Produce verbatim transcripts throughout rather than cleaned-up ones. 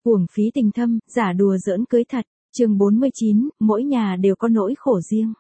Uổng phí tình thâm, giả đùa giỡn cưới thật. Chương bốn mươi chín, mỗi nhà đều có nỗi khổ riêng.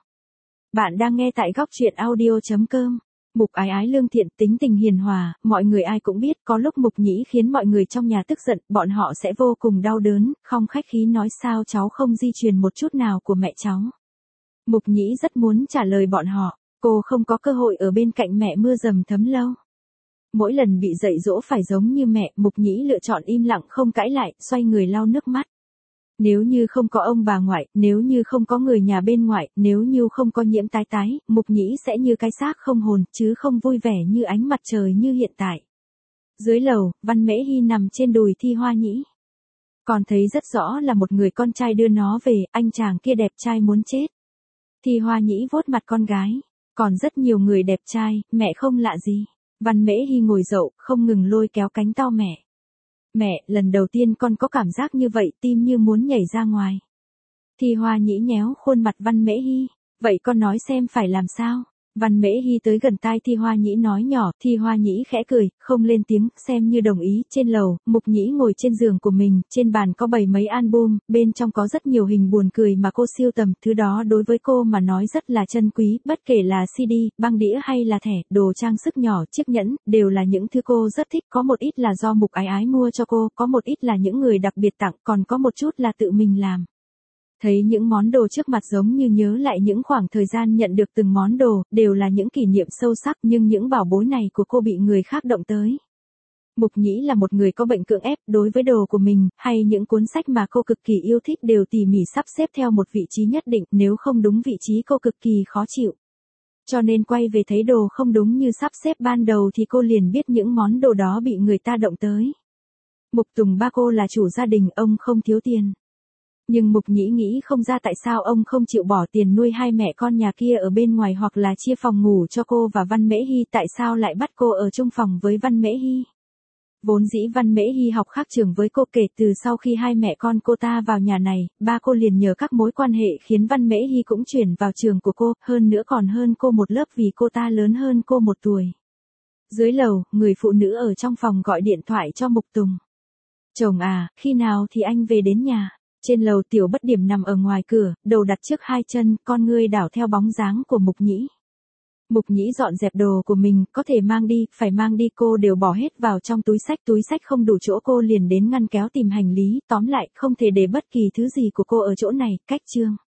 Bạn đang nghe tại góc truyện audio chấm com. Mục Ái Ái lương thiện, tính tình hiền hòa, mọi người ai cũng biết, có lúc Mục Nhĩ khiến mọi người trong nhà tức giận, bọn họ sẽ vô cùng đau đớn, không khách khí nói sao cháu không di truyền một chút nào của mẹ cháu. Mục Nhĩ rất muốn trả lời bọn họ, cô không có cơ hội ở bên cạnh mẹ mưa dầm thấm lâu. Mỗi lần bị dạy dỗ phải giống như mẹ, Mục Nhĩ lựa chọn im lặng không cãi lại, xoay người lau nước mắt. Nếu như không có ông bà ngoại, nếu như không có người nhà bên ngoại, nếu như không có Nhiễm Tái Tái, Mục Nhĩ sẽ như cái xác không hồn, chứ không vui vẻ như ánh mặt trời như hiện tại. Dưới lầu, Văn Mễ Hy nằm trên đùi Thi Hoa Nhĩ. Còn thấy rất rõ là một người con trai đưa nó về, anh chàng kia đẹp trai muốn chết. Thi Hoa Nhĩ vuốt mặt con gái. Còn rất nhiều người đẹp trai, mẹ không lạ gì. Văn Mễ Hy ngồi dậy, không ngừng lôi kéo cánh tay mẹ. Mẹ, lần đầu tiên con có cảm giác như vậy, tim như muốn nhảy ra ngoài. Thi Hoa Nhĩ nhéo khuôn mặt Văn Mễ Hy. Vậy con nói xem phải làm sao? Văn Mễ Hy tới gần tai Thi Hoa Nhĩ nói nhỏ, Thi Hoa Nhĩ khẽ cười, không lên tiếng, xem như đồng ý. Trên lầu, Mục Nhĩ ngồi trên giường của mình, trên bàn có bày mấy album, bên trong có rất nhiều hình buồn cười mà cô siêu tầm, thứ đó đối với cô mà nói rất là chân quý, bất kể là xê đê, băng đĩa hay là thẻ, đồ trang sức nhỏ, chiếc nhẫn, đều là những thứ cô rất thích, có một ít là do Mục Ái Ái mua cho cô, có một ít là những người đặc biệt tặng, còn có một chút là tự mình làm. Thấy những món đồ trước mặt giống như nhớ lại những khoảng thời gian nhận được từng món đồ, đều là những kỷ niệm sâu sắc, nhưng những bảo bối này của cô bị người khác động tới. Mục Nhĩ là một người có bệnh cưỡng ép, đối với đồ của mình, hay những cuốn sách mà cô cực kỳ yêu thích đều tỉ mỉ sắp xếp theo một vị trí nhất định, nếu không đúng vị trí cô cực kỳ khó chịu. Cho nên quay về thấy đồ không đúng như sắp xếp ban đầu thì cô liền biết những món đồ đó bị người ta động tới. Mục Tùng ba cô là chủ gia đình, ông không thiếu tiền. Nhưng Mục Nhĩ nghĩ không ra tại sao ông không chịu bỏ tiền nuôi hai mẹ con nhà kia ở bên ngoài hoặc là chia phòng ngủ cho cô và Văn Mễ Hy, tại sao lại bắt cô ở chung phòng với Văn Mễ Hy. Vốn dĩ Văn Mễ Hy học khác trường với cô, kể từ sau khi hai mẹ con cô ta vào nhà này, ba cô liền nhờ các mối quan hệ khiến Văn Mễ Hy cũng chuyển vào trường của cô, hơn nữa còn hơn cô một lớp vì cô ta lớn hơn cô một tuổi. Dưới lầu, người phụ nữ ở trong phòng gọi điện thoại cho Mục Tùng. Chồng à, khi nào thì anh về đến nhà? Trên lầu Tiểu Bất Điểm nằm ở ngoài cửa, đầu đặt trước hai chân, con ngươi đảo theo bóng dáng của Mục Nhĩ. Mục Nhĩ dọn dẹp đồ của mình, có thể mang đi, phải mang đi, cô đều bỏ hết vào trong túi sách, túi sách không đủ chỗ cô liền đến ngăn kéo tìm hành lý, tóm lại không thể để bất kỳ thứ gì của cô ở chỗ này, cách chương.